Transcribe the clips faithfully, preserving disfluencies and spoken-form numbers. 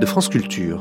France Culture.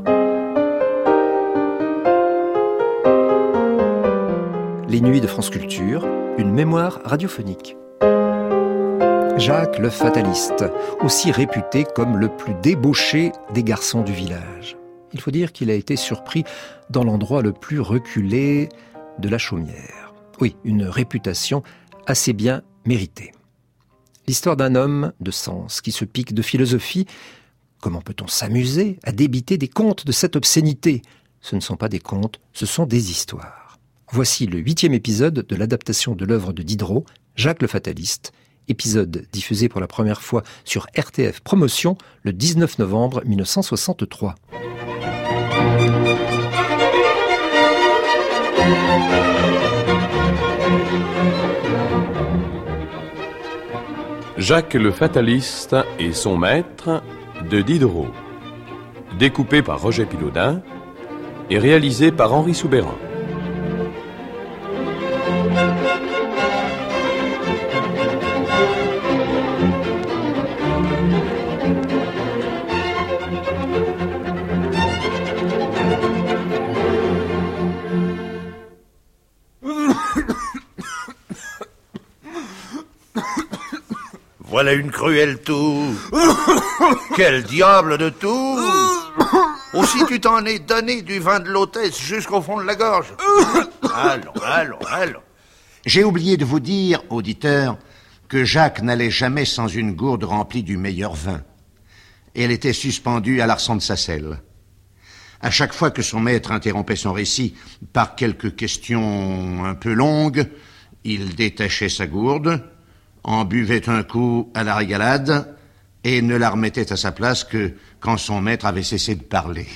Les Nuits de France Culture, une mémoire radiophonique. Jacques le Fataliste, aussi réputé comme le plus débauché des garçons du village. Il faut dire qu'il a été surpris dans l'endroit le plus reculé de la Chaumière. Oui, une réputation assez bien méritée. L'histoire d'un homme de sens qui se pique de philosophie. Comment peut-on s'amuser à débiter des contes de cette obscénité ? Ce ne sont pas des contes, ce sont des histoires. Voici le huitième épisode de l'adaptation de l'œuvre de Diderot, Jacques le Fataliste, épisode diffusé pour la première fois sur R T F Promotion le dix-neuf novembre mille neuf cent soixante-trois. Jacques le Fataliste et son maître de Diderot, découpé par Roger Pilaudin et réalisé par Henri Soubeyran. Voilà une cruelle toux. Quel diable de toux. Aussi tu t'en es donné du vin de l'hôtesse jusqu'au fond de la gorge. Allons, allons, allons. J'ai oublié de vous dire, auditeur, que Jacques n'allait jamais sans une gourde remplie du meilleur vin. Elle était suspendue à l'arçon de sa selle. À chaque fois que son maître interrompait son récit par quelques questions un peu longues, il détachait sa gourde, en buvait un coup à la régalade et ne la remettait à sa place que quand son maître avait cessé de parler.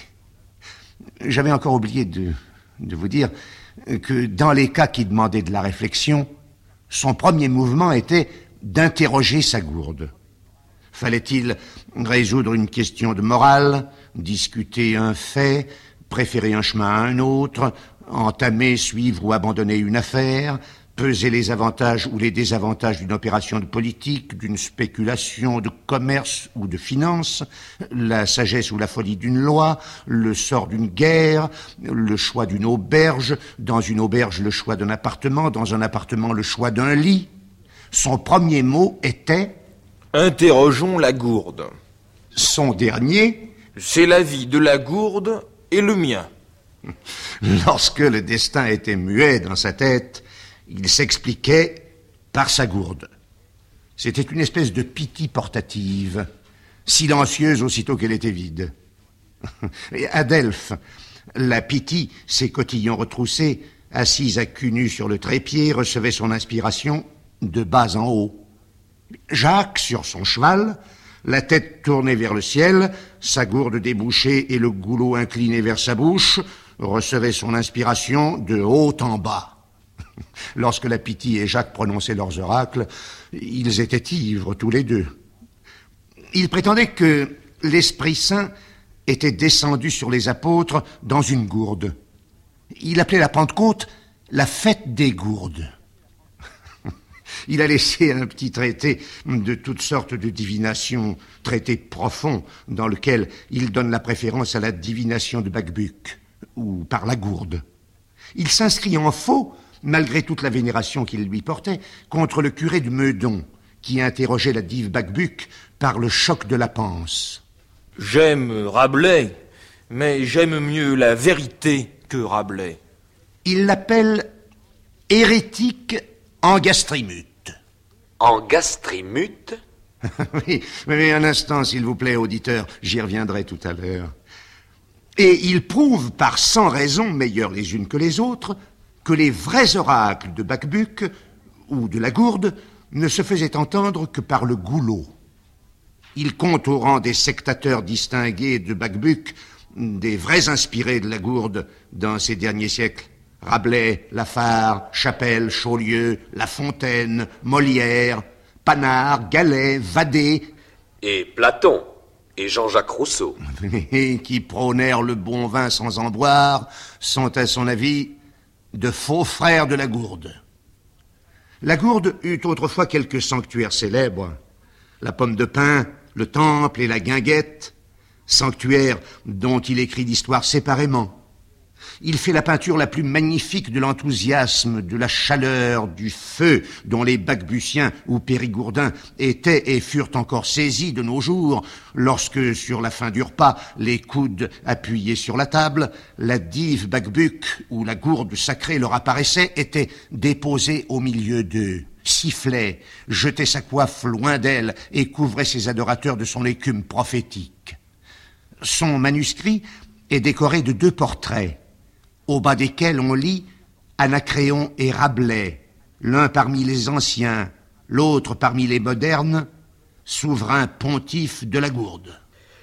J'avais encore oublié de, de vous dire que dans les cas qui demandaient de la réflexion, son premier mouvement était d'interroger sa gourde. Fallait-il résoudre une question de morale, discuter un fait, préférer un chemin à un autre, entamer, suivre ou abandonner une affaire, peser les avantages ou les désavantages d'une opération de politique, d'une spéculation, de commerce ou de finance, la sagesse ou la folie d'une loi, le sort d'une guerre, le choix d'une auberge, dans une auberge le choix d'un appartement, dans un appartement le choix d'un lit. Son premier mot était « Interrogeons la gourde ». Son dernier « C'est l'avis de la gourde et le mien ». Lorsque le destin était muet dans sa tête, il s'expliquait par sa gourde. C'était une espèce de pitié portative, silencieuse aussitôt qu'elle était vide. Et à Delphes, la pitié, ses cotillons retroussés, assise à cul nu sur le trépied, recevait son inspiration de bas en haut. Jacques, sur son cheval, la tête tournée vers le ciel, sa gourde débouchée et le goulot incliné vers sa bouche, recevait son inspiration de haut en bas. Lorsque la Pythie et Jacques prononçaient leurs oracles, ils étaient ivres tous les deux. Ils prétendaient que l'Esprit Saint était descendu sur les apôtres dans une gourde. Il appelait la Pentecôte la fête des gourdes. Il a laissé un petit traité de toutes sortes de divinations, traité profond, dans lequel il donne la préférence à la divination de Bacbuc, ou par la gourde. Il s'inscrit en faux, malgré toute la vénération qu'il lui portait, contre le curé de Meudon, qui interrogeait la dive Bacbuc par le choc de la panse. J'aime Rabelais, mais j'aime mieux la vérité que Rabelais. Il l'appelle hérétique en gastrimute. En gastrimute ? Oui, mais un instant, s'il vous plaît, auditeur, j'y reviendrai tout à l'heure. Et il prouve par cent raisons, meilleures les unes que les autres, que les vrais oracles de Bacbuc ou de la gourde ne se faisaient entendre que par le goulot. Il compte au rang des sectateurs distingués de Bacbuc des vrais inspirés de la gourde dans ces derniers siècles. Rabelais, Lafare, Chapelle, Chaulieu, La Fontaine, Molière, Panard, Gallet, Vadé. Et Platon, et Jean-Jacques Rousseau. Qui prônèrent le bon vin sans en boire, sont à son avis de faux frères de la gourde. La gourde eut autrefois quelques sanctuaires célèbres. La pomme de pin, le temple et la guinguette. sanctuaire dont il écrit l'histoire séparément. Il fait la peinture la plus magnifique de l'enthousiasme, de la chaleur, du feu dont les Bacbuciens ou Périgourdins étaient et furent encore saisis de nos jours, lorsque, sur la fin du repas, les coudes appuyés sur la table, la dive Bacbuc ou la gourde sacrée leur apparaissait, était déposée au milieu d'eux, sifflait, jetait sa coiffe loin d'elle et couvrait ses adorateurs de son écume prophétique. Son manuscrit est décoré de deux portraits, au bas desquels on lit Anacréon et Rabelais, l'un parmi les anciens, l'autre parmi les modernes, souverain pontife de la gourde.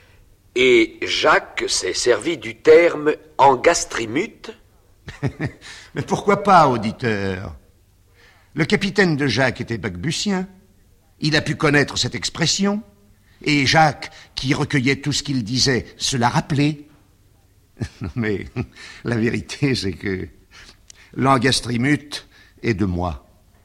Et Jacques s'est servi du terme engastrimute? Mais pourquoi pas, auditeur? Le capitaine de Jacques était Bacbucien. Il a pu connaître cette expression, et Jacques, qui recueillait tout ce qu'il disait, se l'a rappelé. Mais la vérité, c'est que l'engastrimute est de moi.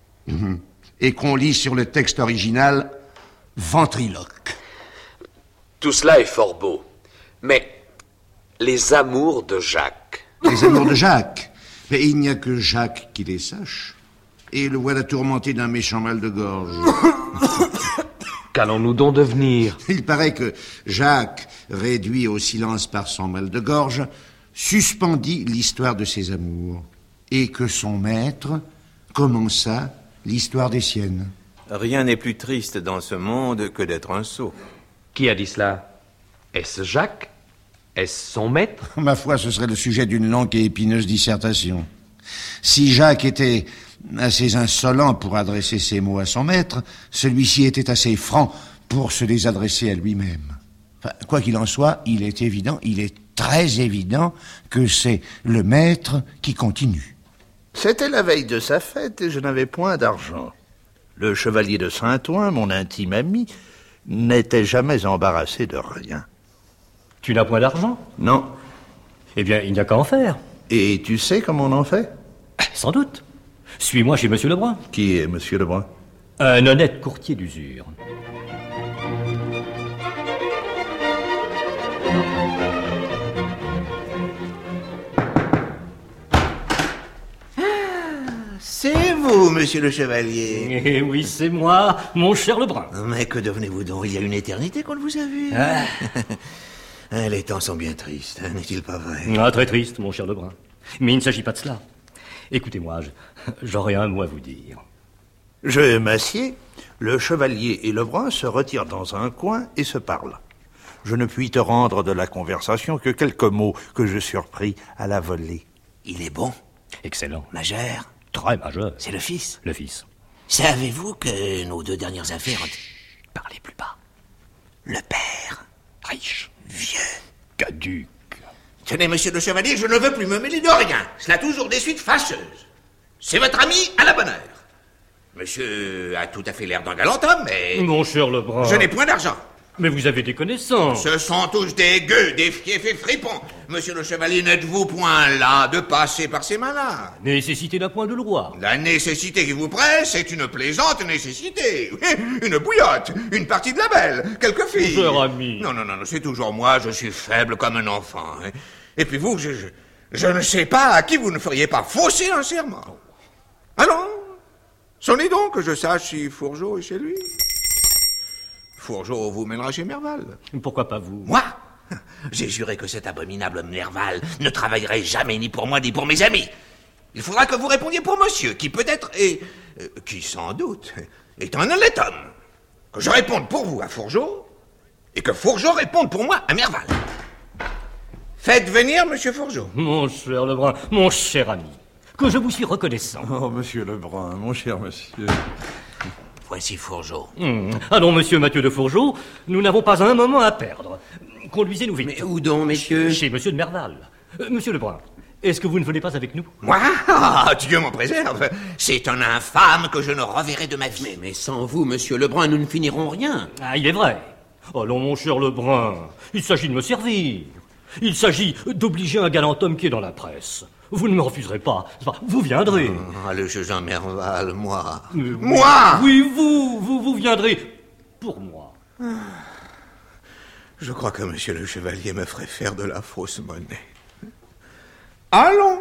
Et qu'on lit sur le texte original ventriloque. Tout cela est fort beau. Mais les amours de Jacques... Les amours de Jacques? Mais il n'y a que Jacques qui les sache. Et le voilà tourmenté d'un méchant mal de gorge. Qu'allons-nous donc devenir? Il paraît que Jacques, réduit au silence par son mal de gorge, suspendit l'histoire de ses amours, et que son maître commença l'histoire des siennes. Rien n'est plus triste dans ce monde que d'être un sot. Qui a dit cela? Est-ce Jacques? Est-ce son maître? Ma foi, ce serait le sujet d'une longue et épineuse dissertation. Si Jacques était assez insolent pour adresser ses mots à son maître, celui-ci était assez franc pour se les adresser à lui-même. Enfin, quoi qu'il en soit, il est évident, il est très évident que c'est le maître qui continue. C'était la veille de sa fête et je n'avais point d'argent. Le chevalier de Saint-Ouen, mon intime ami, n'était jamais embarrassé de rien. Tu n'as point d'argent? Non. Eh bien, il n'y a qu'à en faire. Et tu sais comment on en fait? Sans doute. Suis-moi chez Monsieur Lebrun. Qui est Monsieur Lebrun? Un honnête courtier d'usure. C'est vous, monsieur le chevalier. Eh oui, c'est moi, mon cher Lebrun. Mais que devenez-vous donc? Il y a une éternité qu'on ne vous a vu. Ah. Les temps sont bien tristes, hein, n'est-il pas vrai? Ah, très triste, mon cher Lebrun. Mais il ne s'agit pas de cela. Écoutez-moi, je- j'aurais un mot à vous dire. Je m'assieds. Le chevalier et Lebrun se retirent dans un coin et se parlent. Je ne puis te rendre de la conversation que quelques mots que je surpris à la volée. Il est bon, Excellent. majeur. Très majeur. C'est le fils. Le fils. Savez-vous que nos deux dernières affaires ont... Parlez plus bas. Le père, Riche. vieux. Caduc. Tenez, monsieur le chevalier, je ne veux plus me mêler de rien. Cela a toujours des suites fâcheuses. C'est votre ami à la bonne heure. Monsieur a tout à fait l'air d'un galant homme, mais... Mon cher Lebrun. Je n'ai point d'argent. Mais vous avez des connaissances. Ce sont tous des gueux, des fiefs et fripons. Monsieur le chevalier, n'êtes-vous point là de passer par ces mains-là? Nécessité d'un point de loi. La nécessité qui vous presse est une plaisante nécessité. Une bouillotte, une partie de la belle, quelques filles. Cher ami. Non, non, non, non, c'est toujours moi, je suis faible comme un enfant. hein. Et puis vous, je, je, je ne sais pas à qui vous ne feriez pas fausser un serment. Allons, sonnez donc que je sache si Fourgeau est chez lui. Fourgeau vous mènera chez Merval. Pourquoi pas vous? Moi? J'ai juré que cet abominable Merval ne travaillerait jamais ni pour moi ni pour mes amis. Il faudra que vous répondiez pour monsieur, qui peut-être est... euh, qui sans doute est un honnête homme. Que je réponde pour vous à Fourgeau, et que Fourgeau réponde pour moi à Merval. Faites venir monsieur Fourgeau. Mon cher Lebrun, mon cher ami, que je vous suis reconnaissant. Oh, monsieur Lebrun, mon cher monsieur. Voici Fourgeau. Hum. Allons, monsieur Mathieu de Fourgeau, nous n'avons pas un moment à perdre. Conduisez-nous vite. Mais où donc, messieurs? Chez monsieur de Merval. Euh, monsieur Lebrun, est-ce que vous ne venez pas avec nous? Moi? Ah, Dieu m'en préserve. C'est un infâme que je ne reverrai de ma vie. Mais, mais sans vous, monsieur Lebrun, nous ne finirons rien. Ah, il est vrai. Allons, mon cher Lebrun, il s'agit de me servir. Il s'agit d'obliger un galant homme qui est dans la presse. Vous ne me refuserez pas. Vous viendrez. Ah, le juge en Merval, moi. Euh, Moi? Oui, vous, vous, vous viendrez. Pour moi. Je crois que monsieur le chevalier me ferait faire de la fausse monnaie. Allons!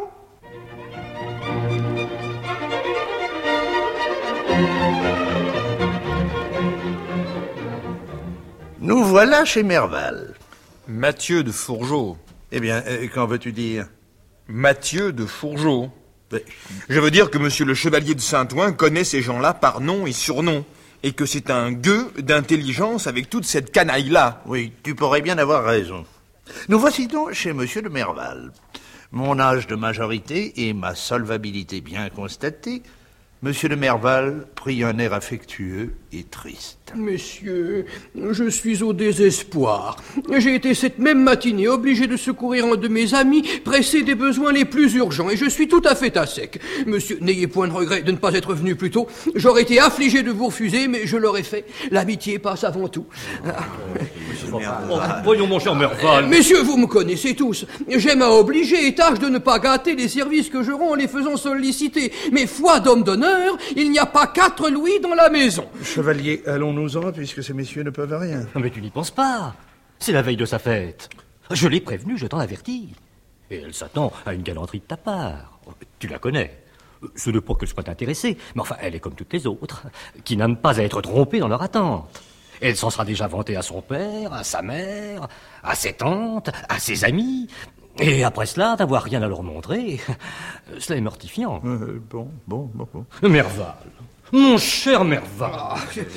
Nous voilà chez Merval. Mathieu de Fourgeau. Eh bien, euh, qu'en veux-tu dire? Mathieu de Fourgeau. Mais... Je veux dire que monsieur le chevalier de Saint-Ouen connaît ces gens-là par nom et surnom, et que c'est un gueux d'intelligence avec toute cette canaille-là. Oui, tu pourrais bien avoir raison. Nous voici donc chez monsieur de Merval. Mon âge de majorité et ma solvabilité bien constatée, monsieur de Merval prit un air affectueux et triste. Messieurs, je suis au désespoir. J'ai été cette même matinée obligé de secourir un de mes amis pressé des besoins les plus urgents et je suis tout à fait à sec. Monsieur, n'ayez point de regret de ne pas être venu plus tôt. J'aurais été affligé de vous refuser, mais je l'aurais fait. L'amitié passe avant tout. Oh, voyons, mon cher Merval. Messieurs, vous me connaissez tous. J'aime à obliger et tâche de ne pas gâter les services que je rends en les faisant solliciter. Mais foi d'homme d'honneur, il n'y a pas quatre louis dans la maison. Chevalier, allons-nous-en, puisque ces messieurs ne peuvent rien. Mais tu n'y penses pas. C'est la veille de sa fête. Je l'ai prévenue, je t'en avertis. Et elle s'attend à une galanterie de ta part. Tu la connais. Ce n'est pas que je sois intéressé, mais enfin, elle est comme toutes les autres, qui n'aiment pas à être trompées dans leur attente. Elle s'en sera déjà vantée à son père, à sa mère, à ses tantes, à ses amis. Et après cela, d'avoir rien à leur montrer, cela est mortifiant. Euh, bon, bon, bon, bon. Merval. Mon cher Merval. Ah,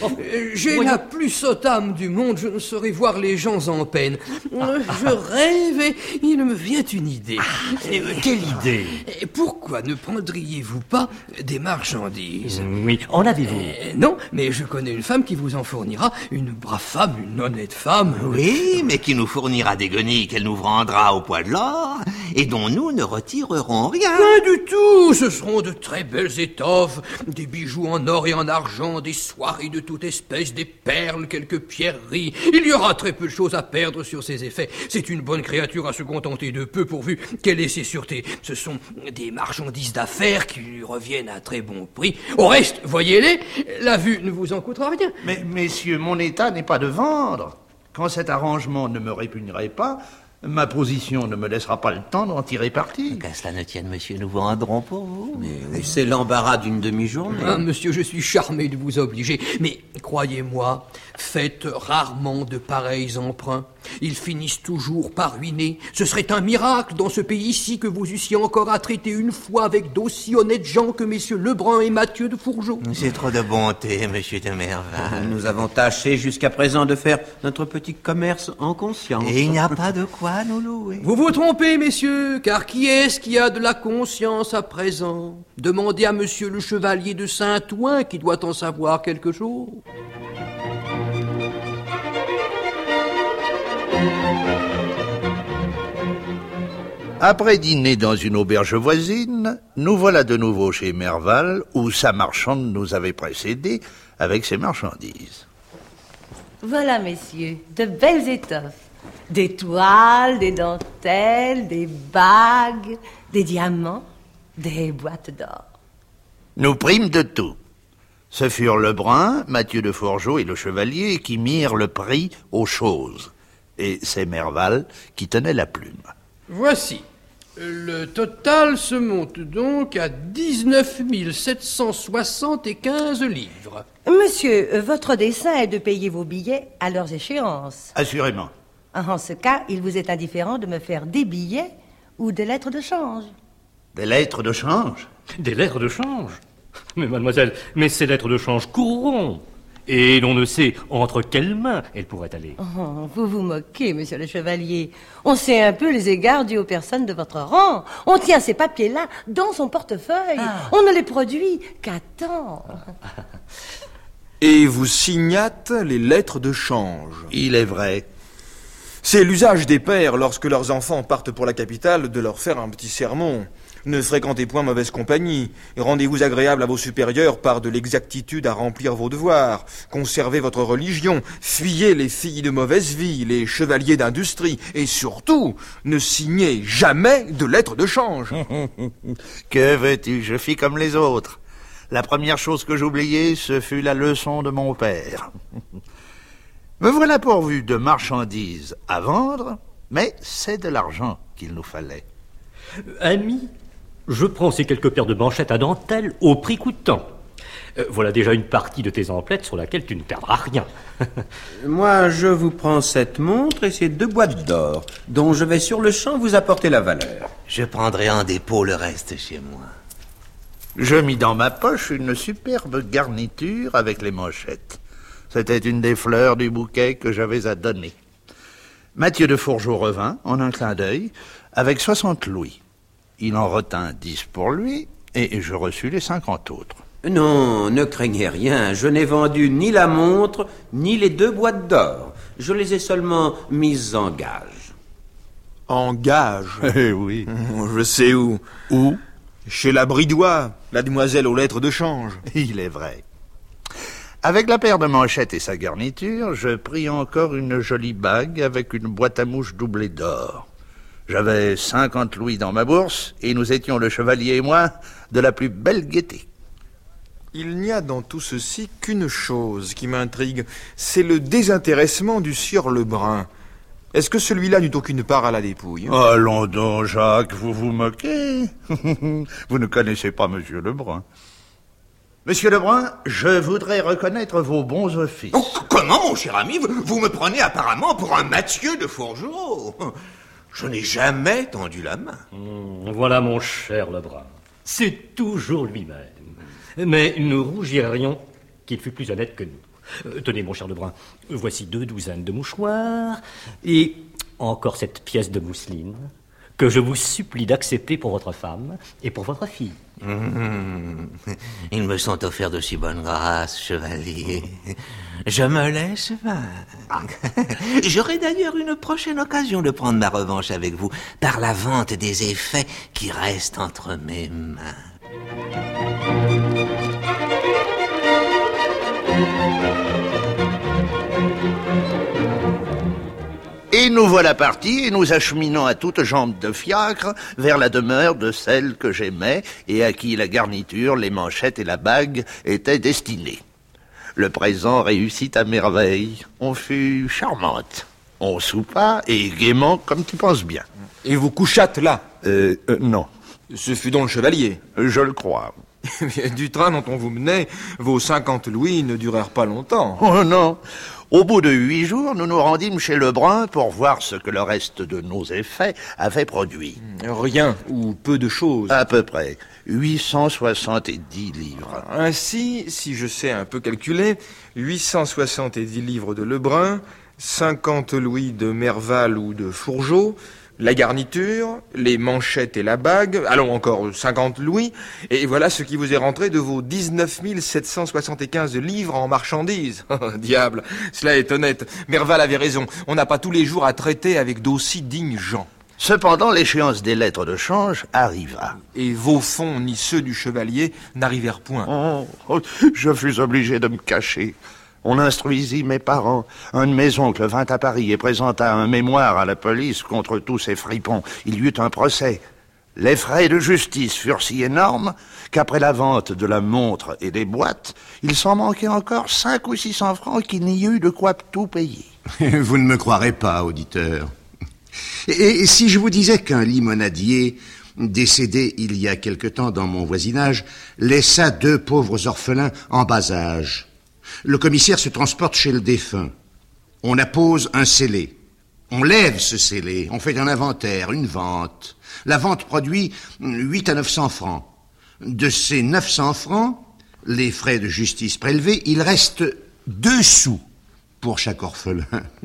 j'ai la plus sotte âme du monde, je ne saurais voir les gens en peine. Ah, je rêve et il me vient une idée. Ah, quelle idée? Pourquoi ne prendriez-vous pas des marchandises? Oui, en avez-vous? euh, Non, mais je connais une femme qui vous en fournira. Une brave femme, une honnête femme. Oui, mais qui nous fournira des guenilles qu'elle nous vendra au poids de l'or et dont nous ne retirerons rien. Rien du tout, ce seront de très belles étoffes, des bijoux en or et en argent, des soieries de toute espèce, des perles, quelques pierreries. Il y aura très peu de choses à perdre sur ces effets. C'est une bonne créature à se contenter de peu pourvu qu'elle ait ses sûretés. Ce sont des marchandises d'affaires qui lui reviennent à très bon prix. Au reste, voyez-les, la vue ne vous en coûtera rien. Mais, messieurs, mon état n'est pas de vendre. Quand cet arrangement ne me répugnerait pas, ma position ne me laissera pas le temps d'en tirer parti. Qu'à cela ne tienne, monsieur, nous vendrons pour vous. Mais c'est l'embarras d'une demi-journée. Ah, monsieur, je suis charmé de vous obliger, mais croyez-moi, faites rarement de pareils emprunts. Ils finissent toujours par ruiner. Ce serait un miracle dans ce pays-ci que vous eussiez encore à traiter une fois avec d'aussi honnêtes gens que messieurs Lebrun et Mathieu de Fourgeau. C'est trop de bonté, monsieur de Merval. Nous avons tâché jusqu'à présent de faire notre petit commerce en conscience. Et il n'y a pas de quoi nous louer. Vous vous trompez, messieurs, car qui est-ce qui a de la conscience à présent? Demandez à monsieur le chevalier de Saint-Ouen qui doit en savoir quelque chose. Après dîner dans une auberge voisine, nous voilà de nouveau chez Merval, où sa marchande nous avait précédés avec ses marchandises. Voilà, messieurs, de belles étoffes. Des toiles, des dentelles, des bagues, des diamants, des boîtes d'or. Nous prîmes de tout. Ce furent Lebrun, Mathieu de Fourgeau et le chevalier qui mirent le prix aux choses. Et c'est Merval qui tenait la plume. Voici. Le total se monte donc à dix-neuf mille sept cent soixante-quinze livres. Monsieur, votre dessein est de payer vos billets à leurs échéances. Assurément. En ce cas, il vous est indifférent de me faire des billets ou des lettres de change. Des lettres de change? Des lettres de change? Mais mademoiselle, mais ces lettres de change courront. Et l'on ne sait entre quelles mains elles pourraient aller. Oh, vous vous moquez, monsieur le chevalier. On sait un peu les égards dus aux personnes de votre rang. On tient ces papiers-là dans son portefeuille. Ah. On ne les produit qu'à temps. Et vous signâtes les lettres de change. Il est vrai. C'est l'usage des pères, lorsque leurs enfants partent pour la capitale, de leur faire un petit sermon. Ne fréquentez point mauvaise compagnie, et rendez-vous agréable à vos supérieurs par de l'exactitude à remplir vos devoirs. Conservez votre religion, fuyez les filles de mauvaise vie, les chevaliers d'industrie, et surtout, ne signez jamais de lettres de change. Que veux-tu, je fis comme les autres. La première chose que j'oubliai, ce fut la leçon de mon père. Me voilà pourvu de marchandises à vendre, mais c'est de l'argent qu'il nous fallait. Ami, je prends ces quelques paires de manchettes à dentelle au prix coûtant. Euh, voilà déjà une partie de tes emplettes sur laquelle tu ne perdras rien. Moi, je vous prends cette montre et ces deux boîtes d'or, dont je vais sur le champ vous apporter la valeur. Je prendrai en dépôt le reste chez moi. Je mis dans ma poche une superbe garniture avec les manchettes. C'était une des fleurs du bouquet que j'avais à donner. Mathieu de Fourgeau revint, en un clin d'œil, avec soixante louis. Il en retint dix pour lui, et je reçus les cinquante autres. Non, ne craignez rien, je n'ai vendu ni la montre, ni les deux boîtes d'or. Je les ai seulement mises en gage. En gage? Eh oui. Je sais où. Où? Chez la Bridois, la demoiselle aux lettres de change. Il est vrai. Avec la paire de manchettes et sa garniture, je pris encore une jolie bague avec une boîte à mouches doublée d'or. J'avais cinquante louis dans ma bourse, et nous étions, le chevalier et moi, de la plus belle gaieté. Il n'y a dans tout ceci qu'une chose qui m'intrigue, c'est le désintéressement du sieur Lebrun. Est-ce que celui-là n'eut aucune part à la dépouille? Allons donc, Jacques, vous vous moquez. Vous ne connaissez pas Monsieur Lebrun. Monsieur Lebrun, je voudrais reconnaître vos bons offices. Oh, comment, mon cher ami, vous, vous me prenez apparemment pour un Mathieu de Fourgeau? Je n'ai jamais tendu la main. Mmh, voilà mon cher Lebrun. C'est toujours lui-même. Mais nous rougirions qu'il fût plus honnête que nous. Euh, tenez, mon cher Lebrun, voici deux douzaines de mouchoirs et encore cette pièce de mousseline que je vous supplie d'accepter pour votre femme et pour votre fille. Mmh. Ils me sont offerts de si bonne grâce, chevalier. Je me laisse vaincre. J'aurai d'ailleurs une prochaine occasion de prendre ma revanche avec vous par la vente des effets qui restent entre mes mains. Et nous voilà partis et nous acheminons à toutes jambes de fiacre vers la demeure de celle que j'aimais et à qui la garniture, les manchettes et la bague étaient destinées. Le présent réussit à merveille. On fut charmante. On soupa et gaiement comme tu penses bien. Et vous couchâtes là? Euh, euh non. Ce fut donc le chevalier? Je le crois. Du train dont on vous menait, vos cinquante louis ne durèrent pas longtemps. Oh non. Au bout de huit jours, nous nous rendîmes chez Lebrun pour voir ce que le reste de nos effets avait produit. Rien, ou peu de choses. À peu près. huit cent soixante-dix livres. Ainsi, si je sais un peu calculer, huit cent soixante-dix livres de Lebrun, cinquante louis de Merval ou de Fourgeau, la garniture, les manchettes et la bague, allons encore cinquante louis, et voilà ce qui vous est rentré de vos dix-neuf mille sept cent soixante-quinze livres en marchandises. Oh, diable, cela est honnête. Merval avait raison, on n'a pas tous les jours à traiter avec d'aussi dignes gens. Cependant, l'échéance des lettres de change arriva. Et vos fonds ni ceux du chevalier n'arrivèrent point. Oh, oh, je fus obligé de me cacher. On instruisit mes parents. Un de mes oncles vint à Paris et présenta un mémoire à la police contre tous ces fripons. Il y eut un procès. Les frais de justice furent si énormes qu'après la vente de la montre et des boîtes, il s'en manquait encore cinq ou six cents francs qu'il n'y eut de quoi tout payer. Vous ne me croirez pas, auditeur. Et, et si je vous disais qu'un limonadier, décédé il y a quelque temps dans mon voisinage, laissa deux pauvres orphelins en bas âge. Le commissaire se transporte chez le défunt. On appose un scellé. On lève ce scellé. On fait un inventaire, une vente. La vente produit huit à neuf cents francs. De ces neuf cents francs, les frais de justice prélevés, il reste deux sous pour chaque orphelin.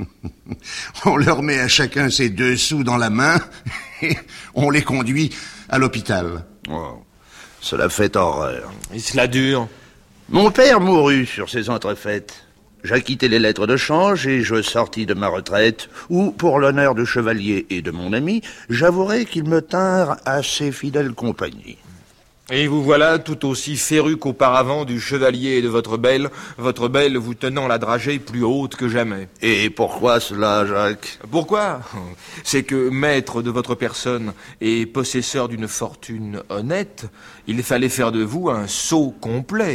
On leur met à chacun ces deux sous dans la main et on les conduit à l'hôpital. Oh, cela fait horreur. Et cela dure. Mon père mourut sur ces entrefaites. J'acquittai les lettres de change et je sortis de ma retraite, où, pour l'honneur du chevalier et de mon ami, j'avouerai qu'ils me tinrent assez fidèle compagnie. Et vous voilà tout aussi féru qu'auparavant du chevalier et de votre belle, votre belle vous tenant la dragée plus haute que jamais. Et pourquoi cela, Jacques? Pourquoi? C'est que, maître de votre personne et possesseur d'une fortune honnête, il fallait faire de vous un sot complet,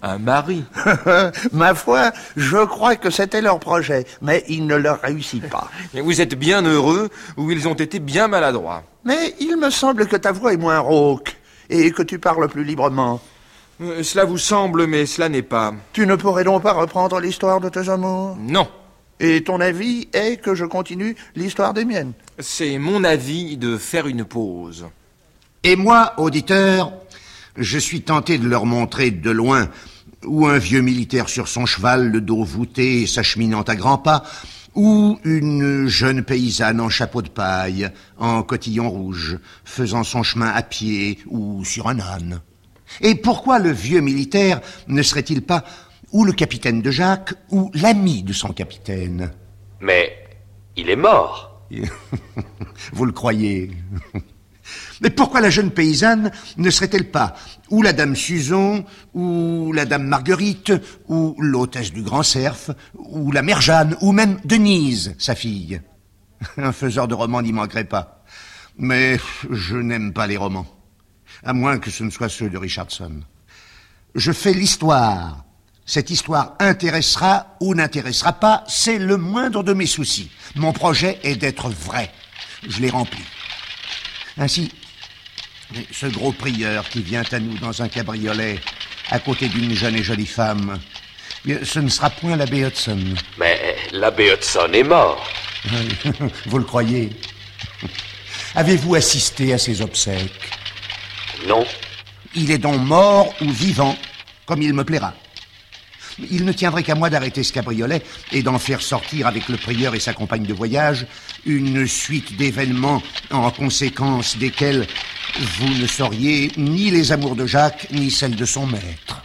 Un mari. Ma foi, je crois que c'était leur projet, mais il ne leur réussit pas. Et vous êtes bien heureux ou ils ont été bien maladroits. Mais il me semble que ta voix est moins rauque et que tu parles plus librement. Euh, cela vous semble, mais cela n'est pas. Tu ne pourrais donc pas reprendre l'histoire de tes amours? Non. Et ton avis est que je continue l'histoire des miennes? C'est mon avis de faire une pause. Et moi, auditeur, je suis tenté de leur montrer de loin ou un vieux militaire sur son cheval, le dos voûté, s'acheminant à grands pas, ou une jeune paysanne en chapeau de paille, en cotillon rouge, faisant son chemin à pied ou sur un âne. Et pourquoi le vieux militaire ne serait-il pas ou le capitaine de Jacques, ou l'ami de son capitaine? Mais il est mort. Vous le croyez? Mais pourquoi la jeune paysanne ne serait-elle pas ou la dame Suzon, ou la dame Marguerite, ou l'hôtesse du Grand Cerf, ou la mère Jeanne, ou même Denise, sa fille? Un faiseur de romans n'y manquerait pas. Mais je n'aime pas les romans, à moins que ce ne soient ceux de Richardson. Je fais l'histoire. Cette histoire intéressera ou n'intéressera pas, c'est le moindre de mes soucis. Mon projet est d'être vrai. Je l'ai rempli. Ainsi, ce gros prieur qui vient à nous dans un cabriolet, à côté d'une jeune et jolie femme, ce ne sera point l'abbé Hudson. Mais l'abbé Hudson est mort. Vous le croyez? Avez-vous assisté à ses obsèques? Non. Il est donc mort ou vivant, comme il me plaira. Il ne tiendrait qu'à moi d'arrêter ce cabriolet et d'en faire sortir avec le prieur et sa compagne de voyage une suite d'événements en conséquence desquels vous ne sauriez ni les amours de Jacques ni celles de son maître.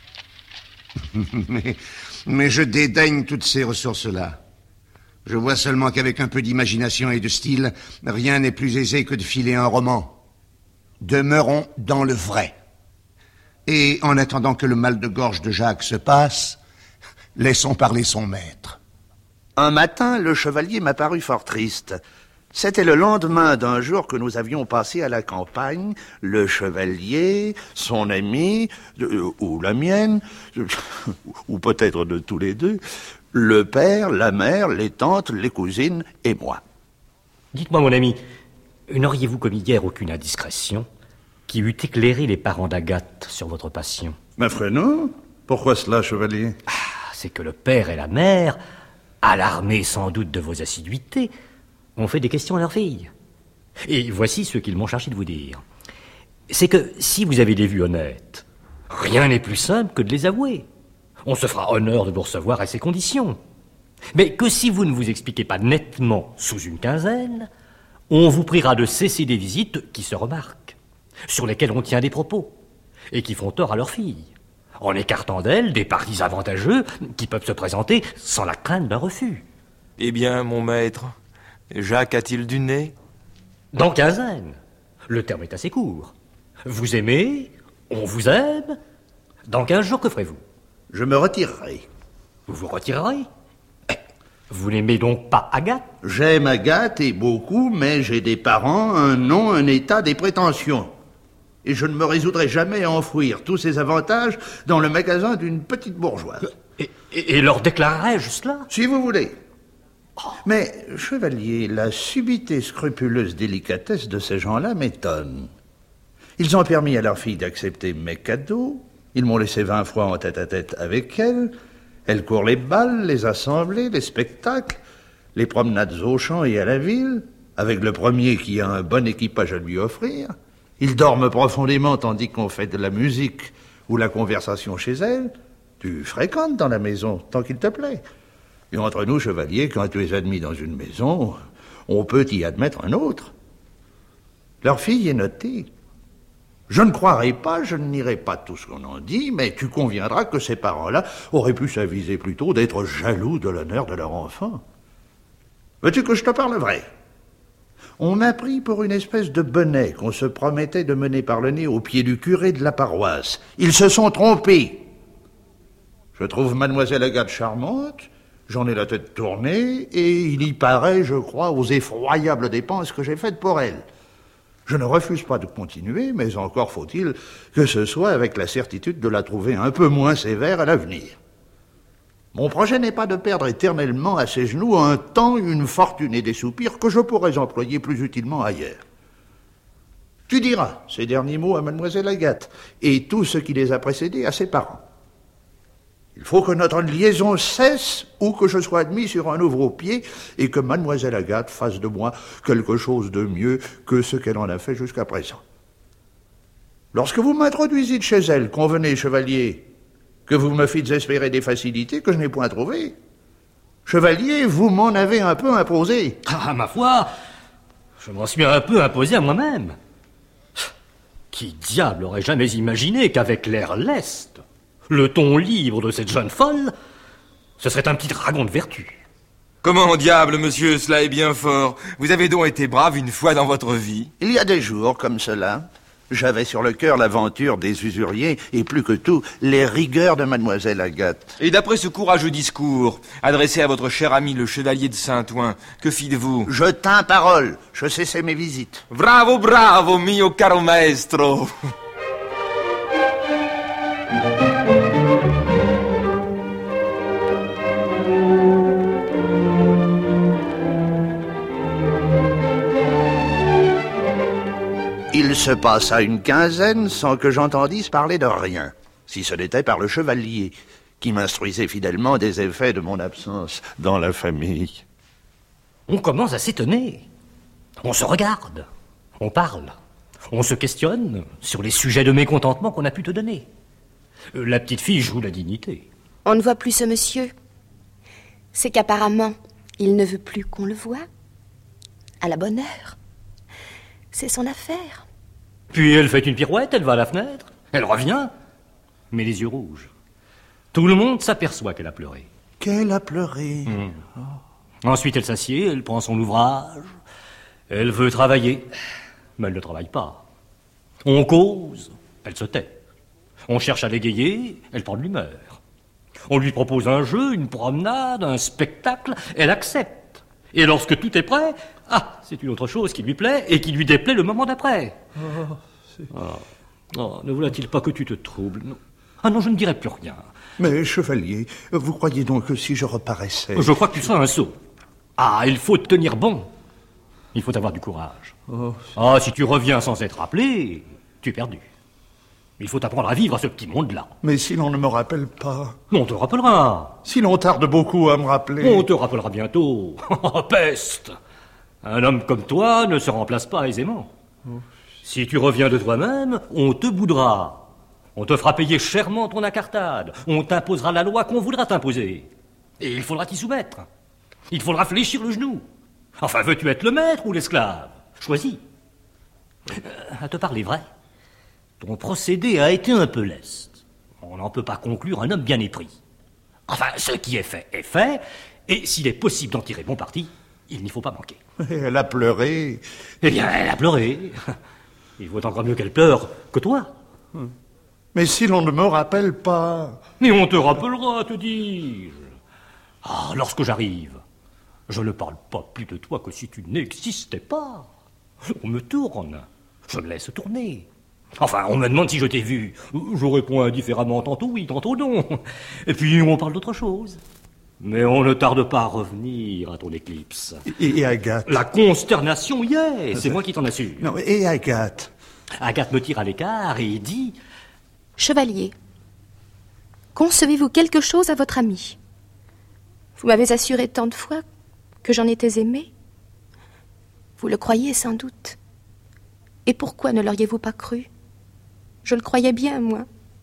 mais, mais je dédaigne toutes ces ressources-là. Je vois seulement qu'avec un peu d'imagination et de style, rien n'est plus aisé que de filer un roman. Demeurons dans le vrai. Et en attendant que le mal de gorge de Jacques se passe, laissons parler son maître. Un matin, le chevalier m'a paru fort triste. C'était le lendemain d'un jour que nous avions passé à la campagne, le chevalier, son ami, euh, ou la mienne, euh, ou peut-être de tous les deux, le père, la mère, les tantes, les cousines et moi. Dites-moi, mon ami, n'auriez-vous commis hier aucune indiscrétion qui eût éclairé les parents d'Agathe sur votre passion? Ma frère, non. Pourquoi cela, chevalier? Ah, c'est que le père et la mère, alarmés sans doute de vos assiduités, ont fait des questions à leur fille. Et voici ce qu'ils m'ont chargé de vous dire. C'est que si vous avez des vues honnêtes, rien n'est plus simple que de les avouer. On se fera honneur de vous recevoir à ces conditions. Mais que si vous ne vous expliquez pas nettement sous une quinzaine, on vous priera de cesser des visites qui se remarquent, sur lesquelles on tient des propos, et qui font tort à leur fille, en écartant d'elle des partis avantageux qui peuvent se présenter sans la crainte d'un refus. Eh bien, mon maître, Jacques a-t-il du nez? Dans quinzaine. Le terme est assez court. Vous aimez, on vous aime. Dans quinze jours, que ferez-vous? Je me retirerai. Vous vous retirerez? Vous n'aimez donc pas Agathe? J'aime Agathe et beaucoup, mais j'ai des parents, un nom, un état, des prétentions. Et je ne me résoudrai jamais à enfouir tous ces avantages dans le magasin d'une petite bourgeoise. Et, et, et leur déclarerai-je cela? Si vous voulez. Oh. Mais, chevalier, la subite et scrupuleuse délicatesse de ces gens-là m'étonne. Ils ont permis à leur fille d'accepter mes cadeaux, ils m'ont laissé vingt fois en tête-à-tête avec elle, elle court les bals, les assemblées, les spectacles, les promenades au champ et à la ville, avec le premier qui a un bon équipage à lui offrir. Ils dorment profondément tandis qu'on fait de la musique ou la conversation chez elle. Tu fréquentes dans la maison tant qu'il te plaît. Et entre nous, chevalier, quand tu es admis dans une maison, on peut y admettre un autre. Leur fille est notée. Je ne croirai pas, je ne nierai pas tout ce qu'on en dit, mais tu conviendras que ces parents-là auraient pu s'aviser plutôt d'être jaloux de l'honneur de leur enfant. Veux-tu que je te parle vrai? On m'a pris pour une espèce de bonnet qu'on se promettait de mener par le nez au pied du curé de la paroisse. Ils se sont trompés. Je trouve mademoiselle Agathe charmante, j'en ai la tête tournée, et il y paraît, je crois, aux effroyables dépenses que j'ai faites pour elle. Je ne refuse pas de continuer, mais encore faut-il que ce soit avec la certitude de la trouver un peu moins sévère à l'avenir. Mon projet n'est pas de perdre éternellement à ses genoux un temps, une fortune et des soupirs que je pourrais employer plus utilement ailleurs. Tu diras ces derniers mots à mademoiselle Agathe et tout ce qui les a précédés à ses parents. Il faut que notre liaison cesse ou que je sois admis sur un nouveau pied et que mademoiselle Agathe fasse de moi quelque chose de mieux que ce qu'elle en a fait jusqu'à présent. Lorsque vous m'introduisîtes chez elle, convenez, chevalier, que vous me fites espérer des facilités que je n'ai point trouvées. Chevalier, vous m'en avez un peu imposé. Ah, ma foi, je m'en suis un peu imposé à moi-même. Qui diable aurait jamais imaginé qu'avec l'air leste, le ton libre de cette jeune folle, ce serait un petit dragon de vertu. Comment diable, monsieur, cela est bien fort. Vous avez donc été brave une fois dans votre vie. Il y a des jours comme cela, j'avais sur le cœur l'aventure des usuriers et plus que tout, les rigueurs de mademoiselle Agathe. Et d'après ce courageux discours, adressé à votre cher ami le chevalier de Saint-Ouen, que fîtes-vous? Je tins parole, je cessai mes visites. Bravo, bravo, mio caro maestro. Il se passa une quinzaine sans que j'entendisse parler de rien, si ce n'était par le chevalier, qui m'instruisait fidèlement des effets de mon absence dans la famille. On commence à s'étonner. On se regarde, on parle, on se questionne sur les sujets de mécontentement qu'on a pu te donner. La petite fille joue la dignité. On ne voit plus ce monsieur. C'est qu'apparemment, il ne veut plus qu'on le voie. À la bonne heure. C'est son affaire. Puis elle fait une pirouette, elle va à la fenêtre, elle revient, mais les yeux rouges. Tout le monde s'aperçoit qu'elle a pleuré. Qu'elle a pleuré. Mmh. Oh. Ensuite, elle s'assied, elle prend son ouvrage, elle veut travailler, mais elle ne travaille pas. On cause, elle se tait. On cherche à l'égayer, elle prend de l'humeur. On lui propose un jeu, une promenade, un spectacle, elle accepte. Et lorsque tout est prêt, ah, c'est une autre chose qui lui plaît et qui lui déplaît le moment d'après. Oh, oh, oh, ne voilà-t-il pas que tu te troubles? Non. Ah non, je ne dirai plus rien. Mais, chevalier, vous croyez donc que si je reparaissais... Je crois que tu seras un sot. Ah, il faut tenir bon. Il faut avoir du courage. Oh, ah, si tu reviens sans être appelé, tu es perdu. Il faut apprendre à vivre à ce petit monde-là. Mais si l'on ne me rappelle pas... On te rappellera. Si l'on tarde beaucoup à me rappeler... On te rappellera bientôt. Oh, peste! Un homme comme toi ne se remplace pas aisément. Oh. Si tu reviens de toi-même, on te boudera. On te fera payer chèrement ton incartade. On t'imposera la loi qu'on voudra t'imposer. Et il faudra t'y soumettre. Il faudra fléchir le genou. Enfin, veux-tu être le maître ou l'esclave? Choisis. Euh, à te parler vrai, ton procédé a été un peu leste. On n'en peut pas conclure un homme bien épris. Enfin, ce qui est fait est fait, et s'il est possible d'en tirer bon parti, il n'y faut pas manquer. Elle a pleuré. Eh bien, elle a pleuré. Il vaut encore mieux qu'elle pleure que toi. Mais si l'on ne me rappelle pas... Mais on te rappellera, te dis-je. Ah, lorsque j'arrive, je ne parle pas plus de toi que si tu n'existais pas. On me tourne, je me laisse tourner. Enfin, on me demande si je t'ai vu. Je réponds indifféremment, tantôt oui, tantôt non. Et puis on parle d'autre chose. Mais on ne tarde pas à revenir à ton éclipse. Et, et Agathe? La consternation y est, c'est moi qui t'en assure. Non, et Agathe? Agathe me tire à l'écart et dit... Chevalier, concevez-vous quelque chose à votre ami? Vous m'avez assuré tant de fois que j'en étais aimé. Vous le croyez sans doute. Et pourquoi ne l'auriez-vous pas cru? Je le croyais bien, moi.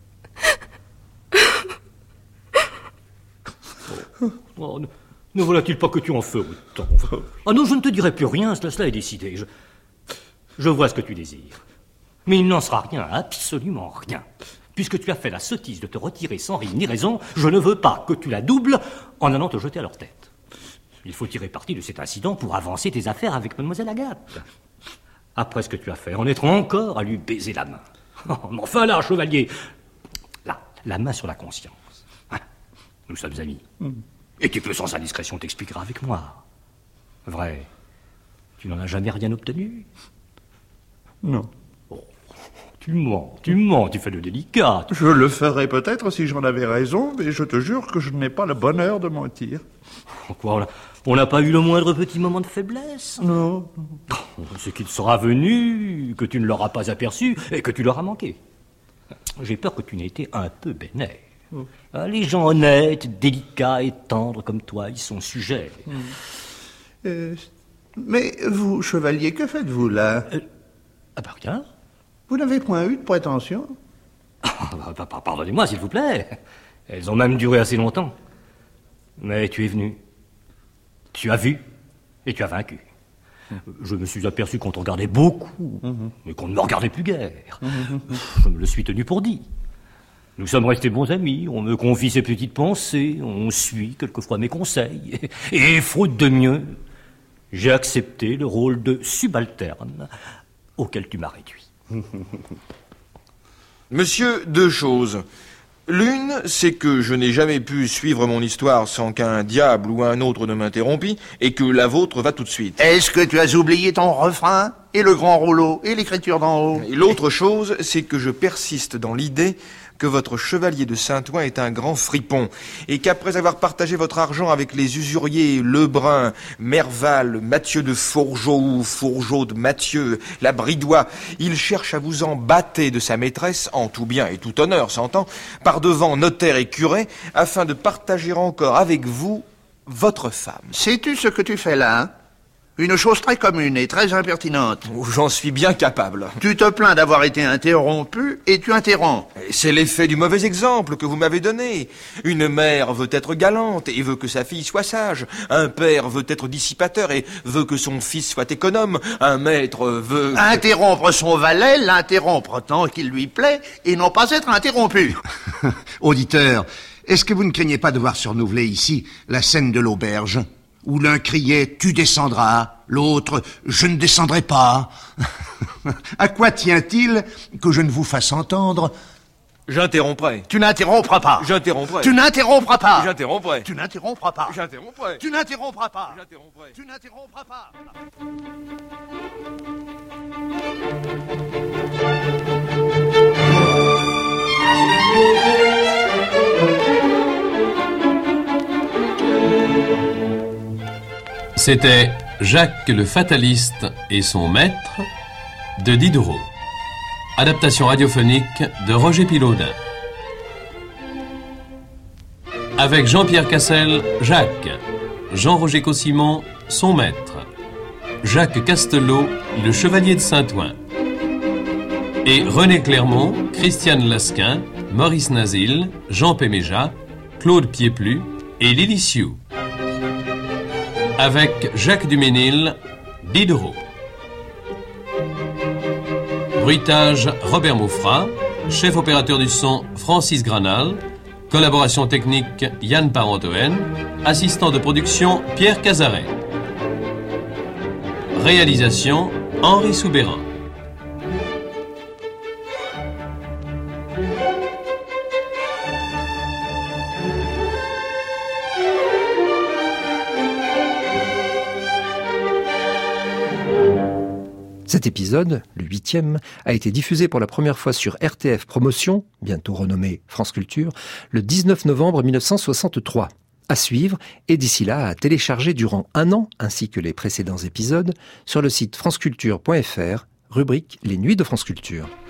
Oh, ne, ne voilà-t-il pas que tu en fais autant? Ah non, je ne te dirai plus rien, cela, cela est décidé. Je, je vois ce que tu désires. Mais il n'en sera rien, absolument rien. Puisque tu as fait la sottise de te retirer sans rime ni raison, je ne veux pas que tu la doubles en allant te jeter à leur tête. Il faut tirer parti de cet incident pour avancer tes affaires avec mademoiselle Agathe. Après ce que tu as fait, en être encore à lui baiser la main. Oh, mais enfin là, chevalier, là, la main sur la conscience. Hein, nous sommes amis. Mm. Et tu peux sans indiscrétion t'expliquer avec moi. Vrai, tu n'en as jamais rien obtenu? Non. Tu mens, tu mens, tu fais le délicat. Je le ferais peut-être si j'en avais raison, mais je te jure que je n'ai pas le bonheur de mentir. Quoi, on a- on n'a pas eu le moindre petit moment de faiblesse? Non. C'est qu'il sera venu, que tu ne l'auras pas aperçu et que tu l'auras manqué. J'ai peur que tu n'aies été un peu bénet. Oh. Les gens honnêtes, délicats et tendres comme toi, ils sont sujets. Mm. Euh, mais vous, chevalier, que faites-vous là? euh, Ah bah rien. Vous n'avez point eu de prétention? Ah, bah, pardonnez-moi, s'il vous plaît. Elles ont même duré assez longtemps. Mais tu es venu. Tu as vu et tu as vaincu. Je me suis aperçu qu'on te regardait beaucoup, mmh. mais qu'on ne me regardait plus guère. Mmh. Je me le suis tenu pour dit. Nous sommes restés bons amis, on me confie ses petites pensées, on suit quelquefois mes conseils. Et, et faute de mieux, j'ai accepté le rôle de subalterne auquel tu m'as réduit. Monsieur, deux choses. L'une, c'est que je n'ai jamais pu suivre mon histoire sans qu'un diable ou un autre ne m'interrompît, et que la vôtre va tout de suite. Est-ce que tu as oublié ton refrain, et le grand rouleau, et l'écriture d'en haut? Et l'autre chose, c'est que je persiste dans l'idée que votre chevalier de Saint-Ouen est un grand fripon, et qu'après avoir partagé votre argent avec les usuriers Lebrun, Merval, Mathieu de Fourgeau ou Fourgeau de Mathieu, la Bridois, il cherche à vous en bâter de sa maîtresse, en tout bien et tout honneur, s'entend, par devant notaire et curé, afin de partager encore avec vous votre femme. Sais-tu ce que tu fais là, hein? Une chose très commune et très impertinente. J'en suis bien capable. Tu te plains d'avoir été interrompu et tu interromps. C'est l'effet du mauvais exemple que vous m'avez donné. Une mère veut être galante et veut que sa fille soit sage. Un père veut être dissipateur et veut que son fils soit économe. Un maître veut... Interrompre son valet, l'interrompre tant qu'il lui plaît et non pas être interrompu. Auditeur, est-ce que vous ne craignez pas de voir se renouveler ici la scène de l'auberge, où l'un criait « Tu descendras », l'autre « Je ne descendrai pas ». À quoi tient-il que je ne vous fasse entendre? J'interromprai. Tu n'interrompras pas. J'interromprai. Tu n'interrompras pas. J'interromprai. Tu n'interrompras pas. J'interromprai. Tu n'interrompras pas. J'interromprai. Tu n'interrompras pas. C'était Jacques le Fataliste et son maître de Diderot. Adaptation radiophonique de Roger Pilaudin. Avec Jean-Pierre Cassel, Jacques. Jean-Roger Cossimon, son maître. Jacques Castelot, le chevalier de Saint-Ouen. Et René Clermont, Christiane Lasquin, Maurice Nazil, Jean Péméja, Claude Pieplu et Lily Sioux. Avec Jacques Duménil, Diderot. Bruitage, Robert Moufra. Chef opérateur du son, Francis Granal. Collaboration technique, Yann Parentoen. Assistant de production, Pierre Cazaret. Réalisation, Henri Soubéran. Cet épisode, le huitième, a été diffusé pour la première fois sur R T F Promotion, bientôt renommé France Culture, le dix-neuf novembre mille neuf cent soixante-trois. À suivre, et d'ici là à télécharger durant un an, ainsi que les précédents épisodes, sur le site franceculture point f r, rubrique Les Nuits de France Culture.